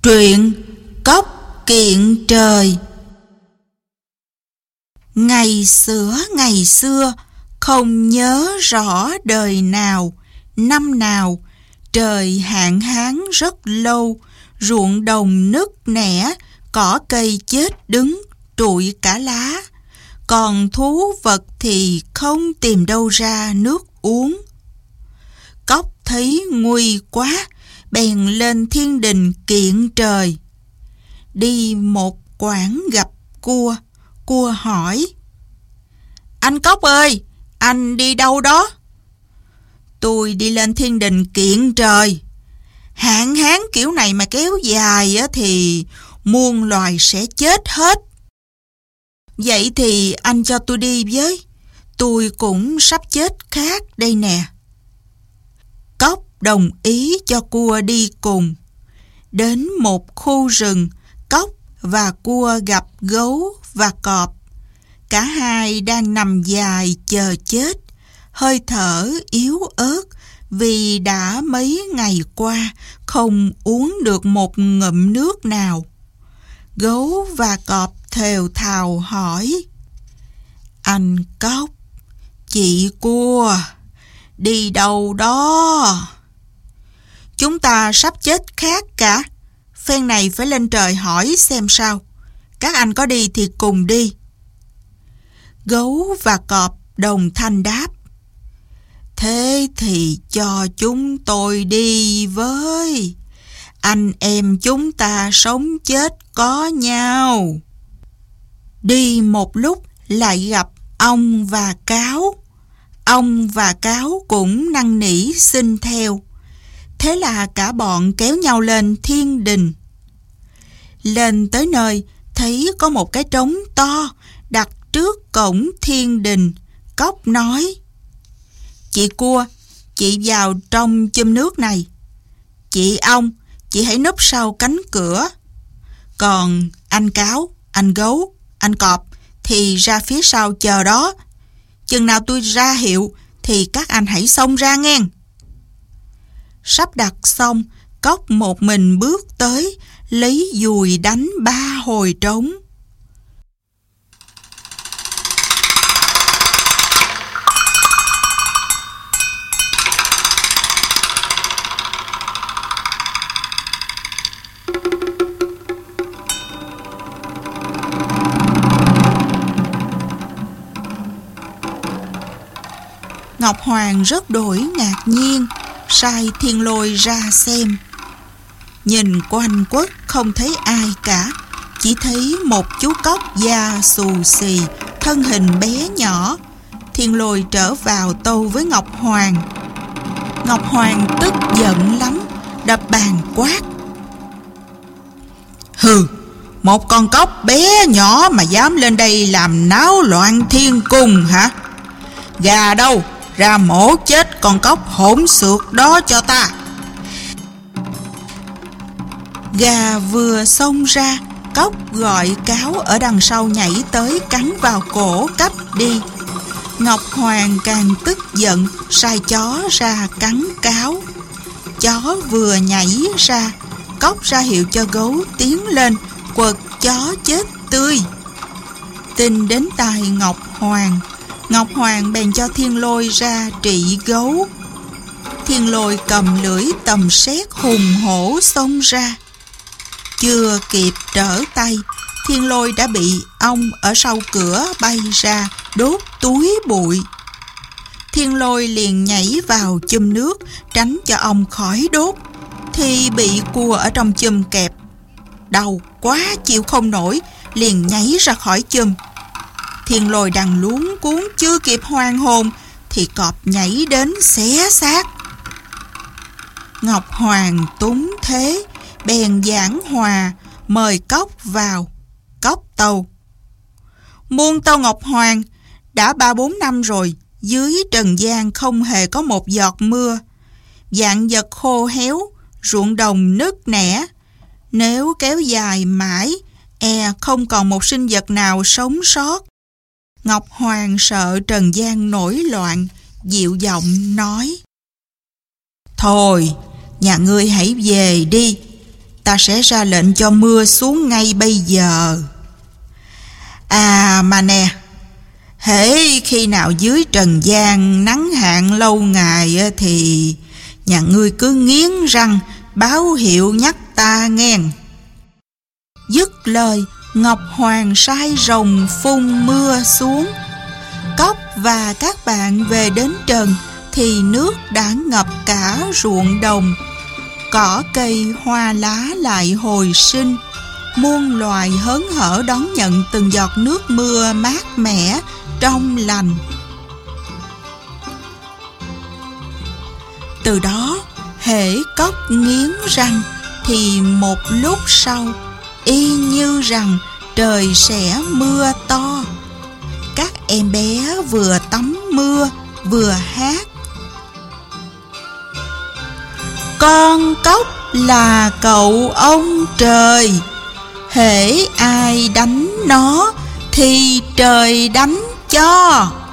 Truyện Cóc Kiện Trời. Ngày xưa, không nhớ rõ đời nào, năm nào, trời hạn hán rất lâu, ruộng đồng nứt nẻ, cỏ cây chết đứng, trụi cả lá. Còn thú vật thì không tìm đâu ra nước uống. Cóc thấy nguy quá, bèn lên thiên đình kiện trời. Đi một quãng gặp cua, cua hỏi: "Anh Cóc ơi, anh đi đâu đó?" "Tôi đi lên thiên đình kiện trời. Hạn hán kiểu này mà kéo dài thì muôn loài sẽ chết hết." "Vậy thì anh cho tôi đi với, tôi cũng sắp chết khát đây nè." Cóc đồng ý cho cua đi cùng. Đến một khu rừng, cóc và cua gặp gấu và cọp. Cả hai đang nằm dài chờ chết, hơi thở yếu ớt vì đã mấy ngày qua không uống được một ngụm nước nào. Gấu và cọp thều thào hỏi: "Anh Cóc, chị Cua, đi đâu đó?" "Chúng ta sắp chết khát cả, phen này phải lên trời hỏi xem sao. Các anh có đi thì cùng đi." Gấu và cọp đồng thanh đáp: "Thế thì cho chúng tôi đi với. Anh em chúng ta sống chết có nhau." Đi một lúc lại gặp ong và cáo. Ong và cáo cũng năn nỉ xin theo. Thế là cả bọn kéo nhau lên thiên đình. Lên tới nơi, thấy có một cái trống to đặt trước cổng thiên đình. Cóc nói: "Chị Cua, chị vào trong chum nước này. Chị Ong, chị hãy núp sau cánh cửa. Còn anh Cáo, anh Gấu, anh Cọp thì ra phía sau chờ đó. Chừng nào tôi ra hiệu thì các anh hãy xông ra nghe." Sắp đặt xong, Cóc một mình bước tới, lấy dùi đánh 3 hồi trống. Ngọc Hoàng rất đổi ngạc nhiên, sai Thiên Lôi ra xem. Nhìn quanh quất không thấy ai cả, chỉ thấy một chú cóc da xù xì, thân hình bé nhỏ. Thiên Lôi trở vào tâu với Ngọc Hoàng. Ngọc Hoàng tức giận lắm, đập bàn quát: "Hừ, một con cóc bé nhỏ mà dám lên đây làm náo loạn thiên cung hả? Gà đâu, ra mổ chết con cóc hỗn xược đó cho ta." Gà vừa xông ra, cóc gọi cáo ở đằng sau nhảy tới cắn vào cổ cắp đi. Ngọc Hoàng càng tức giận, sai chó ra cắn cáo. Chó vừa nhảy ra, cóc ra hiệu cho gấu tiến lên, quật chó chết tươi. Tin đến tai Ngọc Hoàng. Ngọc Hoàng bèn cho Thiên Lôi ra trị gấu. Thiên Lôi cầm lưỡi tầm sét hùng hổ xông ra. Chưa kịp trở tay, Thiên Lôi đã bị ong ở sau cửa bay ra, đốt túi bụi. Thiên Lôi liền nhảy vào chum nước, tránh cho ong khỏi đốt, thì bị cua ở trong chum kẹp. Đau quá chịu không nổi, liền nhảy ra khỏi chum. Thiên Lôi đang luống cuống chưa kịp hoàn hồn thì cọp nhảy đến xé xác. Ngọc Hoàng túng thế, bèn giảng hòa mời cóc vào. Cóc tâu: "Muôn tâu Ngọc Hoàng, đã 3-4 năm rồi, dưới trần gian không hề có một giọt mưa. Vạn vật khô héo, ruộng đồng nứt nẻ. Nếu kéo dài mãi, không còn một sinh vật nào sống sót." Ngọc Hoàng sợ trần gian nổi loạn, dịu giọng nói: "Thôi, nhà ngươi hãy về đi. ta sẽ ra lệnh cho mưa xuống ngay bây giờ. À mà nè, hễ khi nào dưới trần gian nắng hạn lâu ngày thì nhà ngươi cứ nghiến răng báo hiệu nhắc ta nghen. Dứt lời, Ngọc Hoàng sai rồng phun mưa xuống. Cóc và các bạn về đến trần thì nước đã ngập cả ruộng đồng. Cỏ cây hoa lá lại hồi sinh, muôn loài hớn hở đón nhận từng giọt nước mưa mát mẻ, trong lành. Từ đó, hễ cóc nghiến răng thì một lúc sau, y như rằng trời sẽ mưa to. Các em bé vừa tắm mưa vừa hát: con cóc là cậu ông trời, hễ ai đánh nó thì trời đánh cho.